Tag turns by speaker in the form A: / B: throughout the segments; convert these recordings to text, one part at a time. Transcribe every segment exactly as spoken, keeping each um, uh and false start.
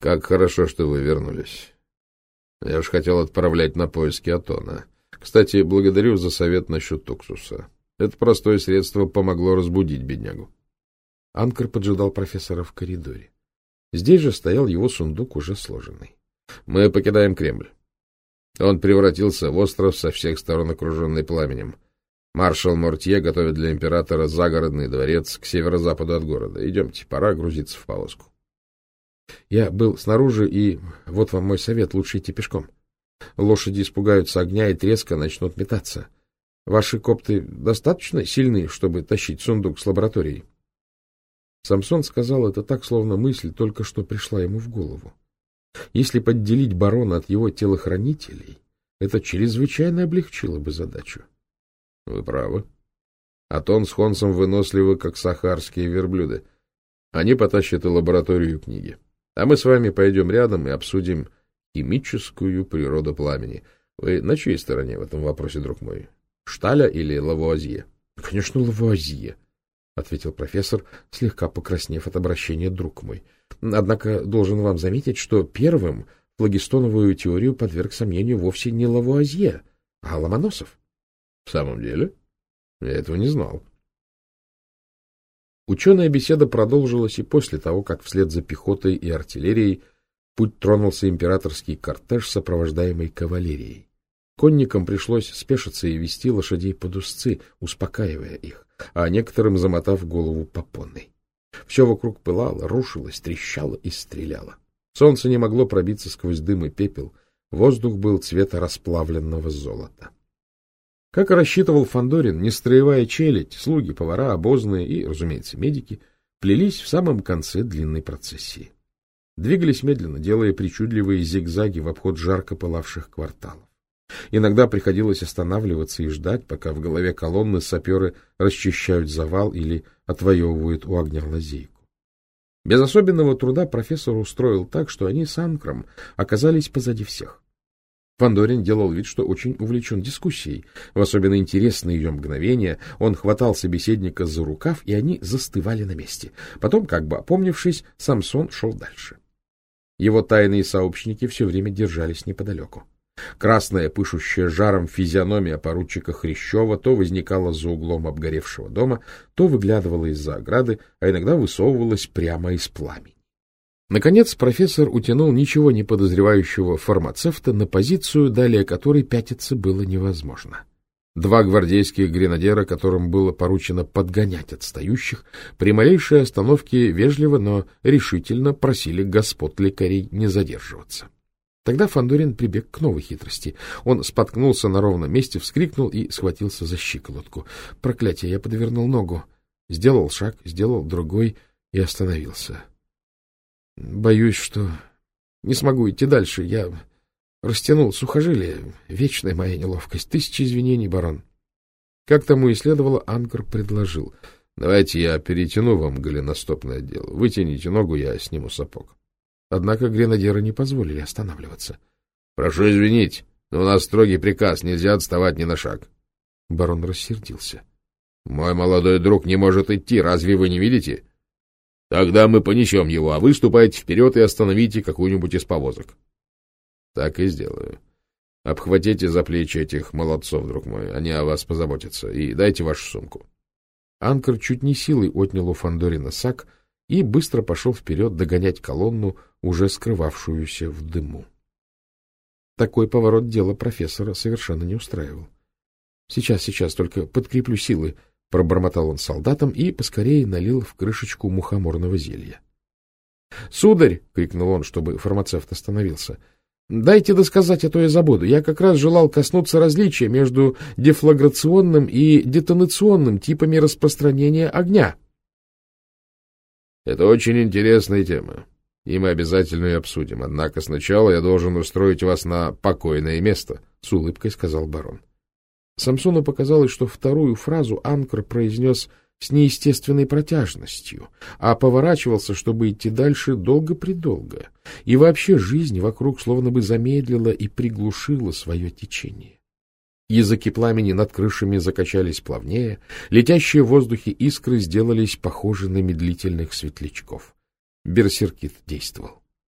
A: Как хорошо, что вы вернулись. Я уж хотел отправлять на поиски Атона. Кстати, благодарю за совет насчет уксуса. Это простое средство помогло разбудить беднягу.
B: Анкер поджидал профессора в коридоре. Здесь же стоял его сундук, уже сложенный.
A: Мы покидаем Кремль. Он превратился в остров со всех сторон, окруженный пламенем. Маршал Мортье готовит для императора загородный дворец к северо-западу от города. Идемте, пора грузиться в повозку.
B: Я был снаружи, и вот вам мой совет: лучше идти пешком. Лошади испугаются огня и треска, начнут метаться. Ваши копты достаточно сильны, чтобы тащить сундук с лабораторией? Самсон сказал это так, словно мысль только что пришла ему в голову. Если подделить барона от его телохранителей, это чрезвычайно облегчило бы задачу.
A: — Вы правы. Атон с Хонсом выносливы, как сахарские верблюды. Они потащат и лабораторию, и книги. А мы с вами пойдем рядом и обсудим химическую природу пламени. Вы на чьей стороне в этом вопросе, друг мой? Шталя или Лавуазье?
B: — Конечно, Лавуазье, — ответил профессор, слегка покраснев от обращения «друг мой». Однако должен вам заметить, что первым флагистоновую теорию подверг сомнению вовсе не Лавуазье, а Ломоносов.
A: — В самом деле? Я этого не знал.
B: Ученая беседа продолжилась и после того, как вслед за пехотой и артиллерией путь тронулся императорский кортеж, сопровождаемый кавалерией. Конникам пришлось спешиться и вести лошадей под узцы, успокаивая их, а некоторым замотав голову попоной. Все вокруг пылало, рушилось, трещало и стреляло. Солнце не могло пробиться сквозь дым и пепел, воздух был цвета расплавленного золота. Как и рассчитывал Фандорин, нестроевая челядь, слуги, повара, обозные и, разумеется, медики плелись в самом конце длинной процессии. Двигались медленно, делая причудливые зигзаги в обход жарко пылавших кварталов. Иногда приходилось останавливаться и ждать, пока в голове колонны саперы расчищают завал или отвоевывают у огня лазейку. Без особенного труда профессор устроил так, что они с Анкром оказались позади всех. Фандорин делал вид, что очень увлечен дискуссией. В особенно интересные ее мгновения он хватал собеседника за рукав, и они застывали на месте. Потом, как бы опомнившись, Самсон шел дальше. Его тайные сообщники все время держались неподалеку. Красная, пышущая жаром физиономия поручика Хрящева то возникала за углом обгоревшего дома, то выглядывала из-за ограды, а иногда высовывалась прямо из пламени. Наконец профессор утянул ничего не подозревающего фармацевта на позицию, далее которой пятиться было невозможно. Два гвардейских гренадера, которым было поручено подгонять отстающих, при малейшей остановке вежливо, но решительно просили господ лекарей не задерживаться. Тогда Фандорин прибег к новой хитрости. Он споткнулся на ровном месте, вскрикнул и схватился за щиколотку. Проклятие, я подвернул ногу. Сделал шаг, сделал другой и остановился. Боюсь, что не смогу идти дальше. Я растянул сухожилие. Вечная моя неловкость. Тысячи извинений, барон. Как тому и следовало, Анкер предложил. — Давайте я перетяну вам голеностопный отдел. Вытяните ногу, я сниму сапог. Однако гренадеры не позволили останавливаться. — Прошу извинить, но у нас строгий приказ, нельзя отставать ни на шаг. Барон рассердился. — Мой молодой друг не может идти, разве вы не видите? — Тогда мы понесем его, а вы ступайте вперед и остановите какую-нибудь из повозок. — Так и сделаю. Обхватите за плечи этих молодцов, друг мой, они о вас позаботятся, и дайте вашу сумку. Анкер чуть не силой отнял у Фандорина сак и быстро пошел вперед догонять колонну, уже скрывавшуюся в дыму. Такой поворот дела профессора совершенно не устраивал. — Сейчас, сейчас, только подкреплю силы, — пробормотал он солдатам и поскорее налил в крышечку мухоморного зелья. — Сударь! — крикнул он, чтобы фармацевт остановился. — Дайте досказать, а то я забуду. Я как раз желал коснуться различия между дефлаграционным и детонационным типами распространения огня. — Это очень интересная тема, и мы обязательно ее обсудим. Однако сначала я должен устроить вас на покойное место, — с улыбкой сказал барон. Самсону показалось, что вторую фразу Анкер произнес с неестественной протяжностью, а поворачивался, чтобы идти дальше долго-предолго, и вообще жизнь вокруг словно бы замедлила и приглушила свое течение. Языки пламени над крышами закачались плавнее, летящие в воздухе искры сделались похожи на медлительных светлячков. Берсеркит действовал.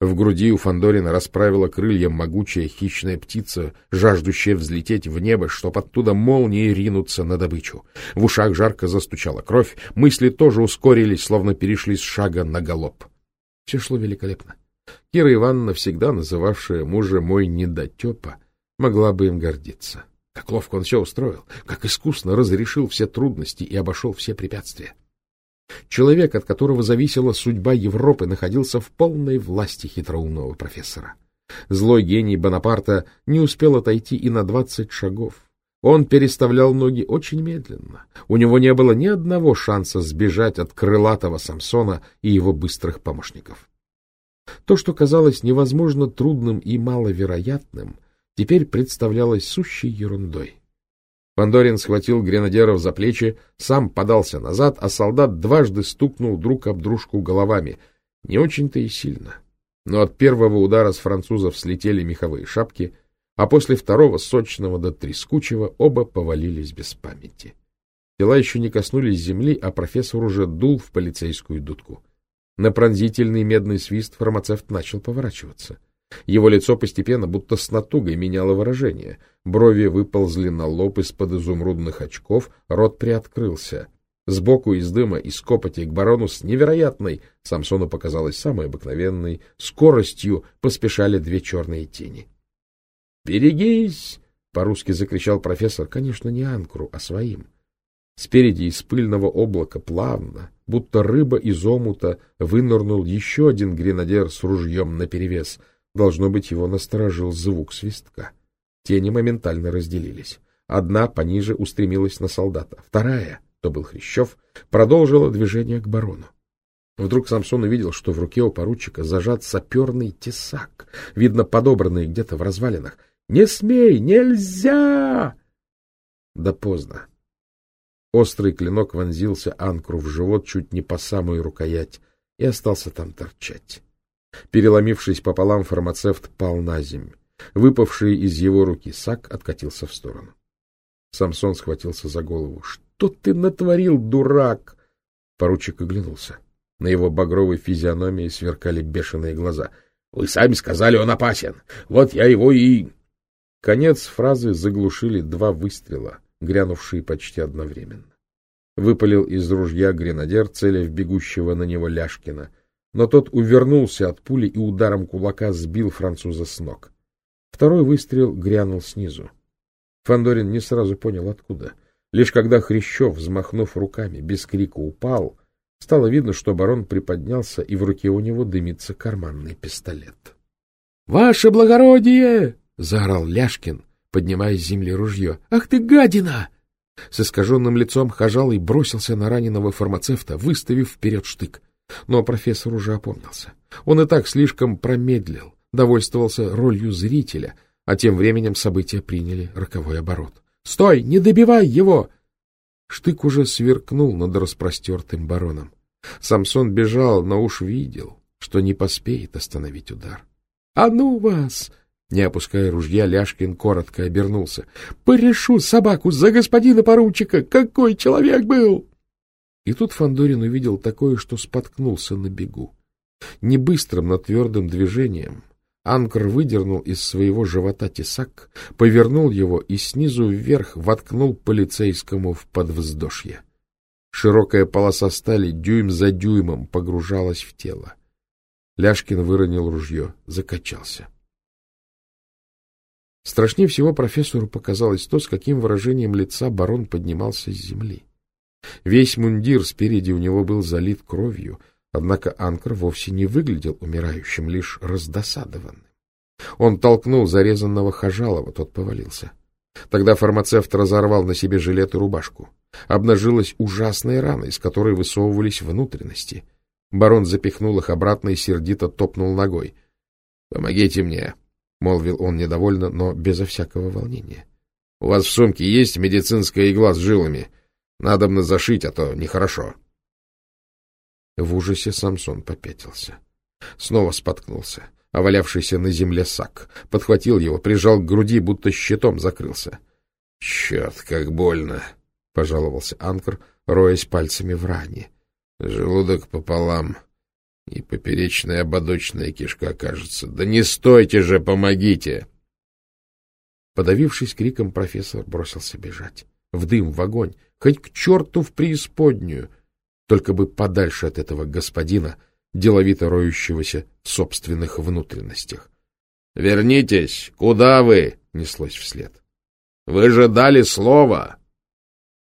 B: В груди у Фандорина расправила крылья могучая хищная птица, жаждущая взлететь в небо, чтоб оттуда молнией ринуться на добычу. В ушах жарко застучала кровь, мысли тоже ускорились, словно перешли с шага на галоп. Все шло великолепно. Кира Ивановна, всегда называвшая мужа «мой недотепа», могла бы им гордиться. Как ловко он все устроил, как искусно разрешил все трудности и обошел все препятствия. Человек, от которого зависела судьба Европы, находился в полной власти хитроумного профессора. Злой гений Бонапарта не успел отойти и на двадцать шагов. Он переставлял ноги очень медленно. У него не было ни одного шанса сбежать от крылатого Самсона и его быстрых помощников. То, что казалось невозможно трудным и маловероятным, теперь представлялось сущей ерундой. Фандорин схватил гренадеров за плечи, сам подался назад, а солдат дважды стукнул друг об дружку головами. Не очень-то и сильно. Но от первого удара с французов слетели меховые шапки, а после второго, сочного до трескучего, оба повалились без памяти. Тела еще не коснулись земли, а профессор уже дул в полицейскую дудку. На пронзительный медный свист фармацевт начал поворачиваться. Его лицо постепенно, будто с натугой, меняло выражение. Брови выползли на лоб из-под изумрудных очков, рот приоткрылся. Сбоку из дыма, из копоти к барону с невероятной, Самсону показалось самой обыкновенной, скоростью поспешали две черные тени. «Берегись!» — по-русски закричал профессор, конечно, не Анкру, а своим. Спереди из пыльного облака плавно, будто рыба из омута, вынырнул еще один гренадер с ружьем наперевес. Должно быть, его насторожил звук свистка. Тени моментально разделились. Одна пониже устремилась на солдата, вторая, то был Хрящев, продолжила движение к барону. Вдруг Самсон увидел, что в руке у поручика зажат саперный тесак, видно, подобранный где-то в развалинах. «Не смей! Нельзя!» Да поздно. Острый клинок вонзился Анкру в живот чуть не по самую рукоять и остался там торчать. Переломившись пополам, фармацевт пал на земь. Выпавший из его руки сак откатился в сторону. Самсон схватился за голову. — Что ты натворил, дурак? Поручик оглянулся. На его багровой физиономии сверкали бешеные глаза. — Вы сами сказали, он опасен. Вот я его и... Конец фразы заглушили два выстрела, грянувшие почти одновременно. Выпалил из ружья гренадер, целя в бегущего на него Ляшкина, но тот увернулся от пули и ударом кулака сбил француза с ног. Второй выстрел грянул снизу. Фандорин не сразу понял, откуда. Лишь когда Хрящев, взмахнув руками, без крика упал, стало видно, что барон приподнялся, и в руке у него дымится карманный пистолет. — Ваше благородие! — заорал Ляшкин, поднимая с земли ружье. — Ах ты, гадина! С искаженным лицом Хажалый бросился на раненого фармацевта, выставив вперед штык. Но профессор уже опомнился. Он и так слишком промедлил, довольствовался ролью зрителя, а тем временем события приняли роковой оборот. — Стой! Не добивай его! Штык уже сверкнул над распростертым бароном. Самсон бежал, но уж видел, что не поспеет остановить удар. — А ну вас! Не опуская ружья, Ляшкин коротко обернулся. — Порешу собаку за господина поручика! Какой человек был! И тут Фандорин увидел такое, что споткнулся на бегу. Небыстрым, но твердым движением Анкр выдернул из своего живота тесак, повернул его и снизу вверх воткнул полицейскому в подвздошье. Широкая полоса стали дюйм за дюймом погружалась в тело. Ляшкин выронил ружье, закачался. Страшнее всего профессору показалось то, с каким выражением лица барон поднимался с земли. Весь мундир спереди у него был залит кровью, однако Анкр вовсе не выглядел умирающим, лишь раздосадованным. Он толкнул зарезанного Хажалова, тот повалился. Тогда фармацевт разорвал на себе жилет и рубашку. Обнажилась ужасная рана, из которой высовывались внутренности. Барон запихнул их обратно и сердито топнул ногой. — Помогите мне, — молвил он недовольно, но безо всякого волнения. — У вас в сумке есть медицинская игла с жилами? Надобно зашить, а то нехорошо. В ужасе Самсон попятился. Снова споткнулся, а валявшийся на земле сак. Подхватил его, прижал к груди, будто щитом закрылся. — Черт, как больно! — пожаловался Анкр, роясь пальцами в ране. — Желудок пополам.
A: И поперечная ободочная кишка, кажется. Да не стойте же, помогите!
B: Подавившись криком, профессор бросился бежать. В дым, в огонь, хоть к черту в преисподнюю, только бы подальше от этого господина, деловито роющегося в собственных внутренностях.
A: — Вернитесь! Куда вы? — неслось вслед. — Вы же дали слово!